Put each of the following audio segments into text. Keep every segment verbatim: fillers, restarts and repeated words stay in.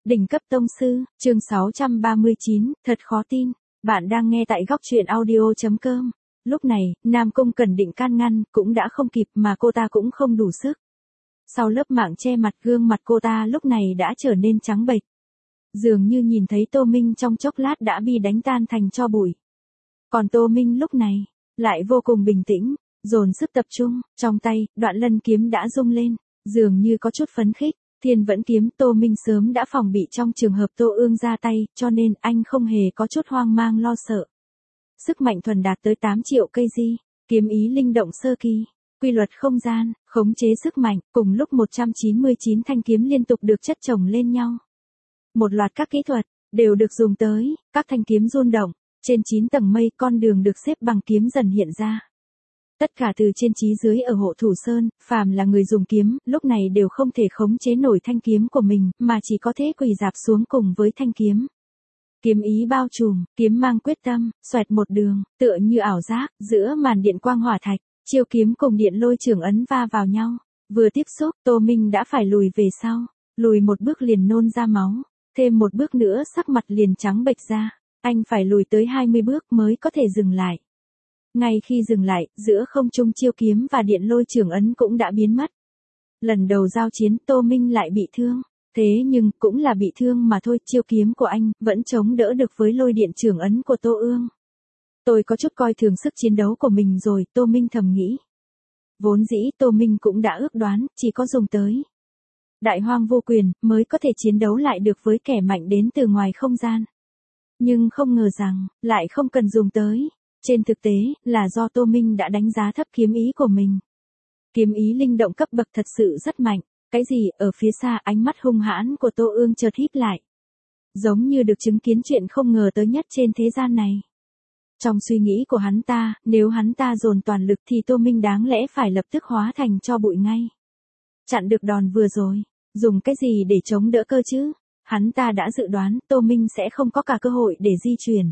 Đỉnh cấp tông sư, chương sáu trăm ba mươi chín, thật khó tin. Bạn đang nghe tại góc truyện audio chấm com. Lúc này, Nam Cung Cẩn định can ngăn, cũng đã không kịp mà cô ta cũng không đủ sức. Sau lớp mạng che mặt, gương mặt cô ta lúc này đã trở nên trắng bệch. Dường như nhìn thấy Tô Minh trong chốc lát đã bị đánh tan thành tro bụi. Còn Tô Minh lúc này, lại vô cùng bình tĩnh, dồn sức tập trung, trong tay, đoạn lân kiếm đã rung lên, dường như có chút phấn khích. Thiên Vẫn kiếm Tô Minh sớm đã phòng bị trong trường hợp Tô Ương ra tay, cho nên anh không hề có chút hoang mang lo sợ. Sức mạnh thuần đạt tới tám triệu cây di, kiếm ý linh động sơ kỳ, quy luật không gian, khống chế sức mạnh, cùng lúc một trăm chín mươi chín thanh kiếm liên tục được chất chồng lên nhau. Một loạt các kỹ thuật, đều được dùng tới, các thanh kiếm rung động, trên chín tầng mây con đường được xếp bằng kiếm dần hiện ra. Tất cả từ trên chí dưới ở Hộ Thủ Sơn, phàm là người dùng kiếm, lúc này đều không thể khống chế nổi thanh kiếm của mình, mà chỉ có thể quỳ dạp xuống cùng với thanh kiếm. Kiếm ý bao trùm, kiếm mang quyết tâm, xoẹt một đường, tựa như ảo giác, giữa màn điện quang hỏa thạch, chiêu kiếm cùng điện lôi trường ấn va vào nhau. Vừa tiếp xúc, Tô Minh đã phải lùi về sau, lùi một bước liền nôn ra máu, thêm một bước nữa sắc mặt liền trắng bệch ra, anh phải lùi tới hai mươi bước mới có thể dừng lại. Ngay khi dừng lại, giữa không trung chiêu kiếm và điện lôi trường ấn cũng đã biến mất. Lần đầu giao chiến Tô Minh lại bị thương, thế nhưng cũng là bị thương mà thôi, chiêu kiếm của anh vẫn chống đỡ được với lôi điện trường ấn của Tô Ương. Tôi có chút coi thường sức chiến đấu của mình rồi, Tô Minh thầm nghĩ. Vốn dĩ Tô Minh cũng đã ước đoán, chỉ có dùng tới Đại Hoang Vô Quyền mới có thể chiến đấu lại được với kẻ mạnh đến từ ngoài không gian. Nhưng không ngờ rằng, lại không cần dùng tới. Trên thực tế, là do Tô Minh đã đánh giá thấp kiếm ý của mình. Kiếm ý linh động cấp bậc thật sự rất mạnh. Cái gì, ở phía xa ánh mắt hung hãn của Tô Ương chợt híp lại. Giống như được chứng kiến chuyện không ngờ tới nhất trên thế gian này. Trong suy nghĩ của hắn ta, nếu hắn ta dồn toàn lực thì Tô Minh đáng lẽ phải lập tức hóa thành tro bụi ngay. Chặn được đòn vừa rồi, dùng cái gì để chống đỡ cơ chứ? Hắn ta đã dự đoán Tô Minh sẽ không có cả cơ hội để di chuyển.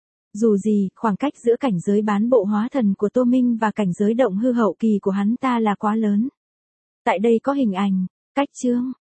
Dù gì, khoảng cách giữa cảnh giới bán bộ hóa thần của Tô Minh và cảnh giới động hư hậu kỳ của hắn ta là quá lớn. Tại đây có hình ảnh, cách chương,